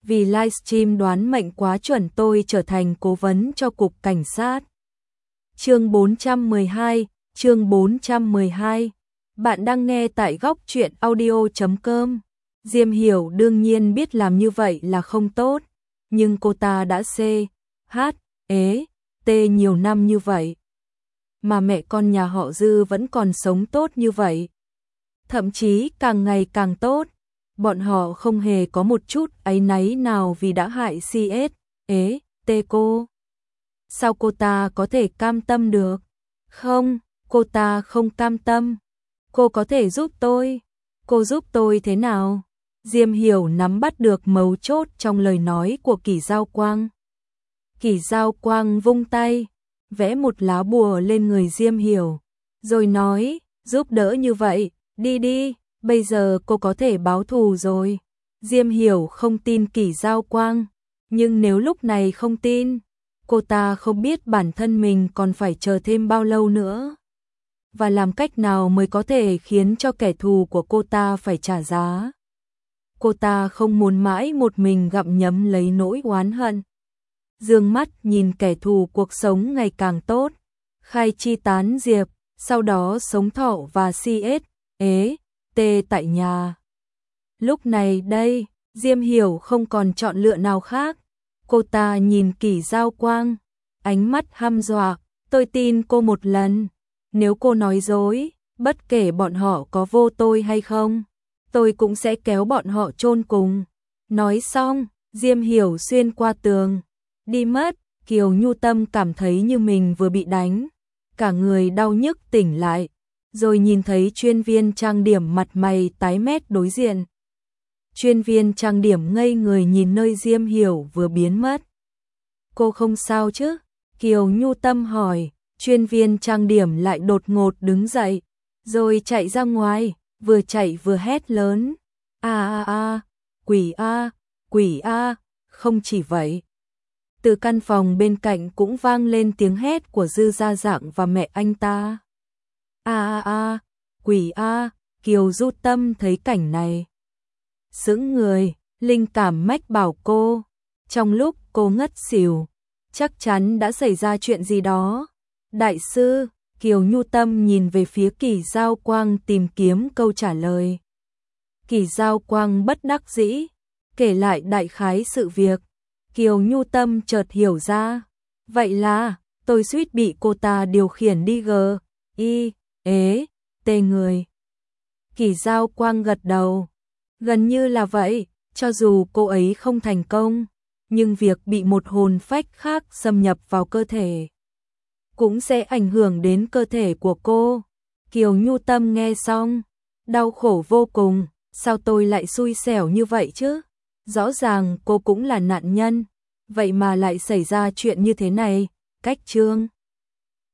vì livestream đoán mệnh quá chuẩn tôi trở thành cố vấn cho cục cảnh sát. Chương 412, chương 412. Bạn đang nghe tại góc truyện audio.com. Diêm Hiểu đương nhiên biết làm như vậy là không tốt, nhưng cô ta đã T nhiều năm như vậy, mà mẹ con nhà họ Dư vẫn còn sống tốt như vậy. Thậm chí càng ngày càng tốt, bọn họ không hề có một chút áy náy nào vì đã hại T cô. Sao cô ta có thể cam tâm được? Không, cô ta không cam tâm. Cô có thể giúp tôi. Cô giúp tôi thế nào? Diêm Hiểu nắm bắt được mấu chốt trong lời nói của Kỷ Giao Quang. Kỷ Giao Quang vung tay, vẽ một lá bùa lên người Diêm Hiểu, rồi nói, giúp đỡ như vậy, đi đi, bây giờ cô có thể báo thù rồi. Diêm Hiểu không tin Kỷ Giao Quang, nhưng nếu lúc này không tin, cô ta không biết bản thân mình còn phải chờ thêm bao lâu nữa, và làm cách nào mới có thể khiến cho kẻ thù của cô ta phải trả giá. Cô ta không muốn mãi một mình gặm nhấm lấy nỗi oán hận. Dương mắt nhìn kẻ thù cuộc sống ngày càng tốt, khai chi tán diệp, sau đó sống thọ và T tại nhà. Lúc này đây, Diêm Hiểu không còn chọn lựa nào khác. Cô ta nhìn Kỷ Giao Quang, ánh mắt hăm dọa, tôi tin cô một lần. Nếu cô nói dối, bất kể bọn họ có vô tôi hay không, tôi cũng sẽ kéo bọn họ chôn cùng. Nói xong, Diêm Hiểu xuyên qua tường, đi mất. Kiều Nhu Tâm cảm thấy như mình vừa bị đánh, cả người đau nhức tỉnh lại, rồi nhìn thấy chuyên viên trang điểm mặt mày tái mét đối diện. Chuyên viên trang điểm ngây người nhìn nơi Diêm Hiểu vừa biến mất. Cô không sao chứ? Kiều Nhu Tâm hỏi. Chuyên viên trang điểm lại đột ngột đứng dậy, rồi chạy ra ngoài, vừa chạy vừa hét lớn. Quỷ a, không chỉ vậy. Từ căn phòng bên cạnh cũng vang lên tiếng hét của Dư Gia Dạng và mẹ anh ta. Quỷ a, Kiều Du Tâm thấy cảnh này. Sững người, linh cảm mách bảo cô. Trong lúc cô ngất xỉu, chắc chắn đã xảy ra chuyện gì đó. Đại sư, Kiều Nhu Tâm nhìn về phía Kỷ Giao Quang tìm kiếm câu trả lời. Kỷ Giao Quang bất đắc dĩ, kể lại đại khái sự việc. Kiều Nhu Tâm chợt hiểu ra. Vậy là, tôi suýt bị cô ta điều khiển đi T người. Kỷ Giao Quang gật đầu. Gần như là vậy, cho dù cô ấy không thành công, nhưng việc bị một hồn phách khác xâm nhập vào cơ thể cũng sẽ ảnh hưởng đến cơ thể của cô. Kiều Nhu Tâm nghe xong, đau khổ vô cùng, sao tôi lại xui xẻo như vậy chứ? Rõ ràng cô cũng là nạn nhân, vậy mà lại xảy ra chuyện như thế này. Cách chương